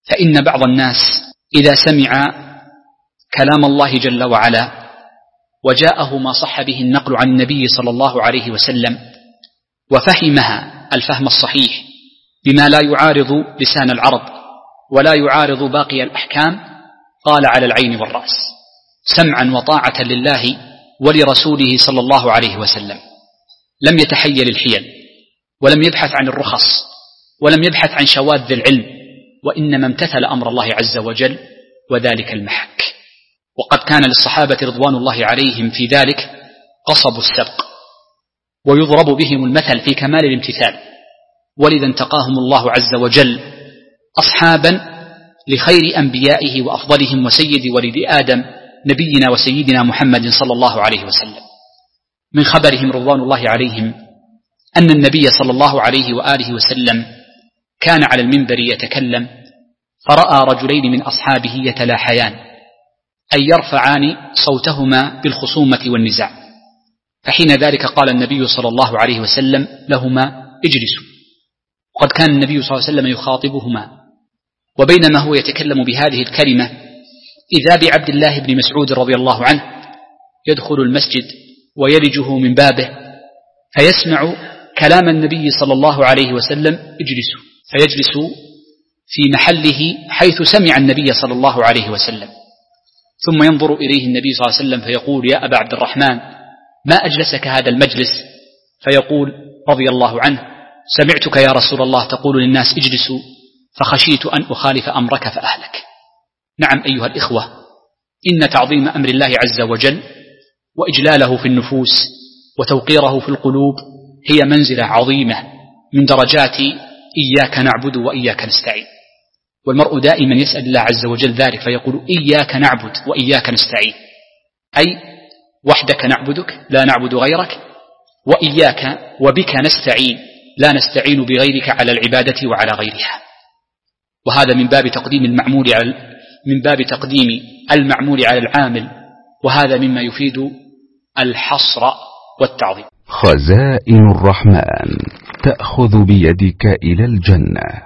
فإن بعض الناس إذا سمع كلام الله جل وعلا وجاءه ما صح به النقل عن النبي صلى الله عليه وسلم وفهمها الفهم الصحيح بما لا يعارض لسان العرب ولا يعارض باقي الأحكام، قال على العين والرأس سمعا وطاعة لله ولرسوله صلى الله عليه وسلم. لم يتحيل الحيل ولم يبحث عن الرخص ولم يبحث عن شواذ العلم، وإنما امتثل أمر الله عز وجل، وذلك المحك. وقد كان للصحابة رضوان الله عليهم في ذلك قصب السبق، ويضرب بهم المثل في كمال الامتثال، ولذا انتقاهم الله عز وجل أصحابا لخير أنبيائه وأفضلهم وسيد ولد آدم نبينا وسيدنا محمد صلى الله عليه وسلم. من خبرهم رضوان الله عليهم أن النبي صلى الله عليه وآله وسلم كان على المنبر يتكلم، فرأى رجلين من أصحابه يتلاحيان أي يرفعان صوتهما بالخصومة والنزاع، فحين ذلك قال النبي صلى الله عليه وسلم لهما اجلسوا. وقد كان النبي صلى الله عليه وسلم يخاطبهما، وبينما هو يتكلم بهذه الكلمة إذا بعبد الله بن مسعود رضي الله عنه يدخل المسجد ويلجه من بابه فيسمع كلام النبي صلى الله عليه وسلم اجلسوا، فيجلس في محله حيث سمع النبي صلى الله عليه وسلم، ثم ينظر إليه النبي صلى الله عليه وسلم فيقول يا أبا عبد الرحمن ما أجلسك هذا المجلس؟ فيقول رضي الله عنه سمعتك يا رسول الله تقول للناس اجلسوا فخشيت أن أخالف أمرك فأهلك. نعم أيها الإخوة، إن تعظيم أمر الله عز وجل وإجلاله في النفوس وتوقيره في القلوب هي منزلة عظيمة من درجات إياك نعبد وإياك نستعين، والمرء دائما يسأل الله عز وجل ذلك فيقول إياك نعبد وإياك نستعين، أي وحدك نعبدك لا نعبد غيرك، وإياك وبك نستعين لا نستعين بغيرك على العبادة وعلى غيرها. وهذا من باب تقديم المعمول على العامل، وهذا مما يفيد الحصر والتعظيم. خزائن الرحمن تأخذ بيدك إلى الجنة.